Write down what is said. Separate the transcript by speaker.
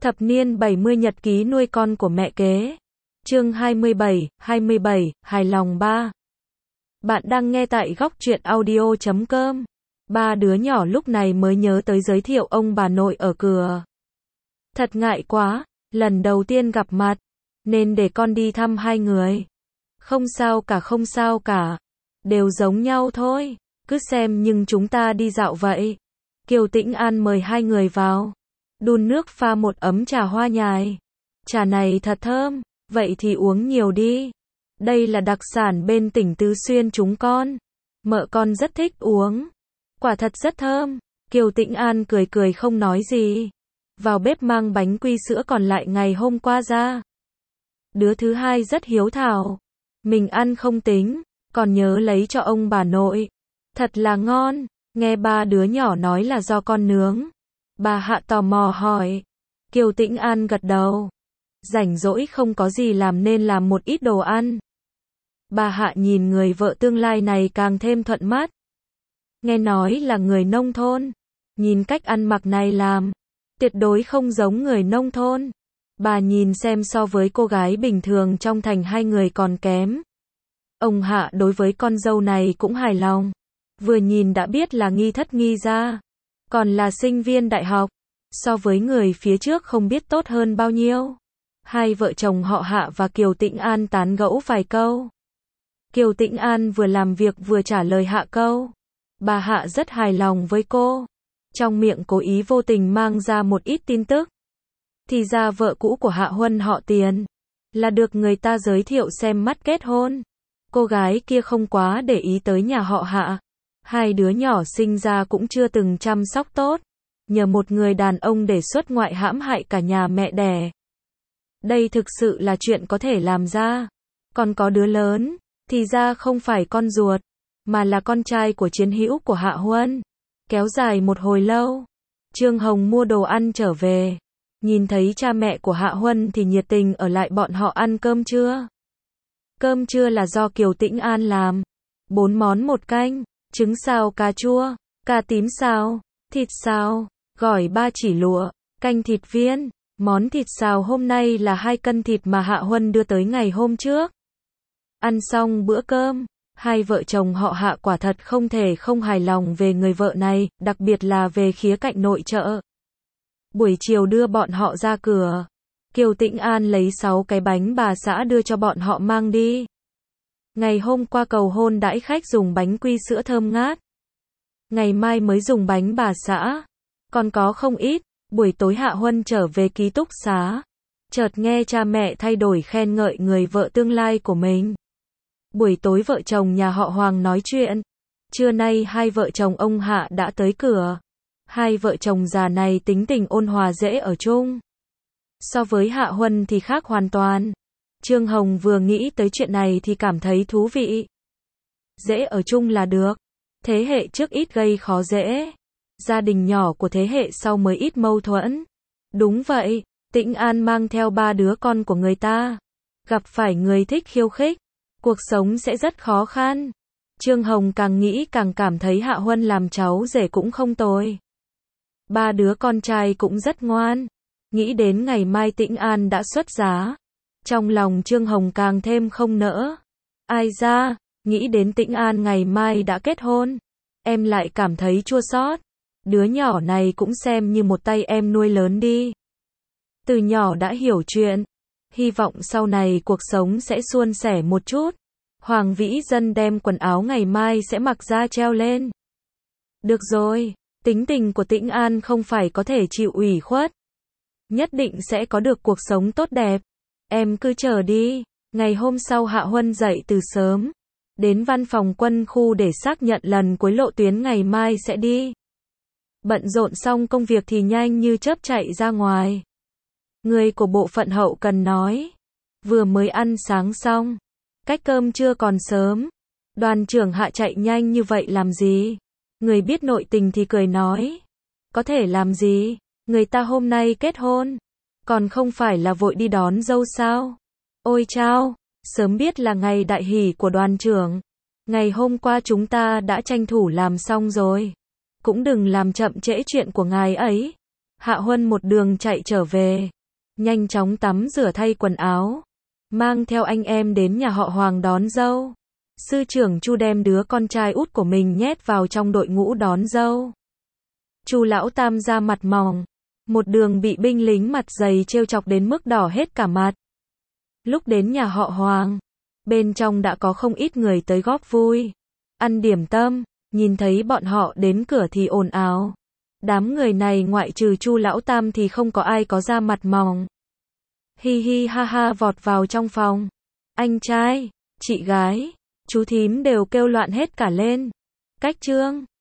Speaker 1: Thập niên 70 nhật ký nuôi con của mẹ kế. Chương 27, hài lòng 3. Bạn đang nghe tại góc truyện audio.com. Ba đứa nhỏ lúc này mới nhớ tới giới thiệu ông bà nội ở cửa. Thật ngại quá, lần đầu tiên gặp mặt, nên để con đi thăm hai người. Không sao cả, đều giống nhau thôi, cứ xem nhưng chúng ta đi dạo vậy. Kiều Tĩnh An mời hai người vào, đun nước pha một ấm trà hoa nhài. Trà này thật thơm, vậy thì uống nhiều đi. Đây là đặc sản bên tỉnh Tứ Xuyên chúng con. Mợ con rất thích uống. Quả thật rất thơm. Kiều Tĩnh An cười cười không nói gì. Vào bếp mang bánh quy sữa còn lại ngày hôm qua ra. Đứa thứ hai rất hiếu thảo. Mình ăn không tính, còn nhớ lấy cho ông bà nội. Thật là ngon. Nghe ba đứa nhỏ nói là do con nướng. Bà Hạ tò mò hỏi. Kiều Tĩnh An gật đầu. Rảnh rỗi không có gì làm nên làm một ít đồ ăn. Bà Hạ nhìn người vợ tương lai này càng thêm thuận mắt. Nghe nói là người nông thôn. Nhìn cách ăn mặc này làm, tuyệt đối không giống người nông thôn. Bà nhìn xem so với cô gái bình thường trong thành hai người còn kém. Ông Hạ đối với con dâu này cũng hài lòng. Vừa nhìn đã biết là nghi thất nghi gia. Còn là sinh viên đại học. So với người phía trước không biết tốt hơn bao nhiêu. Hai vợ chồng họ Hạ và Kiều Tĩnh An tán gẫu vài câu. Kiều Tĩnh An vừa làm việc vừa trả lời Hạ câu. Bà Hạ rất hài lòng với cô. Trong miệng cố ý vô tình mang ra một ít tin tức. Thì ra vợ cũ của Hạ Huân họ Tiền. Là được người ta giới thiệu xem mắt kết hôn. Cô gái kia không quá để ý tới nhà họ Hạ. Hai đứa nhỏ sinh ra cũng chưa từng chăm sóc tốt. Nhờ một người đàn ông để xuất ngoại hãm hại cả nhà mẹ đẻ. Đây thực sự là chuyện có thể làm ra. Còn có đứa lớn, thì ra không phải con ruột, mà là con trai của chiến hữu của Hạ Huân. Kéo dài một hồi lâu, Trương Hồng mua đồ ăn trở về. Nhìn thấy cha mẹ của Hạ Huân thì nhiệt tình ở lại bọn họ ăn cơm trưa. Cơm trưa là do Kiều Tĩnh An làm. 4 món một canh, trứng xào cà chua, cà tím xào, thịt xào, gỏi 3 chỉ lụa, canh thịt viên. Món thịt xào hôm nay là 2 cân thịt mà Hạ Huân đưa tới ngày hôm trước. Ăn xong bữa cơm, hai vợ chồng họ Hạ quả thật không thể không hài lòng về người vợ này, đặc biệt là về khía cạnh nội trợ. Buổi chiều đưa bọn họ ra cửa. Kiều Tĩnh An lấy 6 cái bánh bà xã đưa cho bọn họ mang đi. Ngày hôm qua cầu hôn đãi khách dùng bánh quy sữa thơm ngát. Ngày mai mới dùng bánh bà xã. Còn có không ít. Buổi tối Hạ Huân trở về ký túc xá. Chợt nghe cha mẹ thay đổi khen ngợi người vợ tương lai của mình. Buổi tối vợ chồng nhà họ Hoàng nói chuyện. Trưa nay hai vợ chồng ông Hạ đã tới cửa. Hai vợ chồng già này tính tình ôn hòa dễ ở chung. So với Hạ Huân thì khác hoàn toàn. Trương Hồng vừa nghĩ tới chuyện này thì cảm thấy thú vị. Dễ ở chung là được. Thế hệ trước ít gây khó dễ. Gia đình nhỏ của thế hệ sau mới ít mâu thuẫn. Đúng vậy, Tĩnh An mang theo 3 đứa con của người ta. Gặp phải người thích khiêu khích, cuộc sống sẽ rất khó khăn. Trương Hồng càng nghĩ càng cảm thấy Hạ Huân làm cháu rể cũng không tồi. 3 đứa con trai cũng rất ngoan. Nghĩ đến ngày mai Tĩnh An đã xuất giá. Trong lòng Trương Hồng càng thêm không nỡ. Ai ra, nghĩ đến Tĩnh An ngày mai đã kết hôn. Em lại cảm thấy chua xót. Đứa nhỏ này cũng xem như một tay em nuôi lớn đi. Từ nhỏ đã hiểu chuyện. Hy vọng sau này cuộc sống sẽ suôn sẻ một chút. Hoàng Vĩ Dân đem quần áo ngày mai sẽ mặc ra treo lên. Được rồi, tính tình của Tĩnh An không phải có thể chịu ủy khuất. Nhất định sẽ có được cuộc sống tốt đẹp. Em cứ chờ đi. Ngày hôm sau Hạ Huân dậy từ sớm. Đến văn phòng quân khu để xác nhận lần cuối lộ tuyến ngày mai sẽ đi. Bận rộn xong công việc thì nhanh như chớp chạy ra ngoài. Người của bộ phận hậu cần nói. Vừa mới ăn sáng xong. Cách cơm trưa còn sớm. Đoàn trưởng Hạ chạy nhanh như vậy làm gì? Người biết nội tình thì cười nói. Có thể làm gì? Người ta hôm nay kết hôn. Còn không phải là vội đi đón dâu sao? Ôi chao, sớm biết là ngày đại hỷ của đoàn trưởng. Ngày hôm qua chúng ta đã tranh thủ làm xong rồi. Cũng đừng làm chậm trễ chuyện của ngài ấy. Hạ Huân một đường chạy trở về, nhanh chóng tắm rửa thay quần áo, mang theo anh em đến nhà họ Hoàng đón dâu. Sư trưởng Chu đem đứa con trai út của mình nhét vào trong đội ngũ đón dâu. Chu lão tam ra mặt mỏng, một đường bị binh lính mặt dày trêu chọc đến mức đỏ hết cả mặt. Lúc đến nhà họ Hoàng, bên trong đã có không ít người tới góp vui, ăn điểm tâm, nhìn thấy bọn họ đến cửa thì ồn ào. Đám người này ngoại trừ Chu lão tam thì không có ai có da mặt mỏng. Hi hi ha ha vọt vào trong phòng. Anh trai, chị gái, chú thím đều kêu loạn hết cả lên. Cách trương,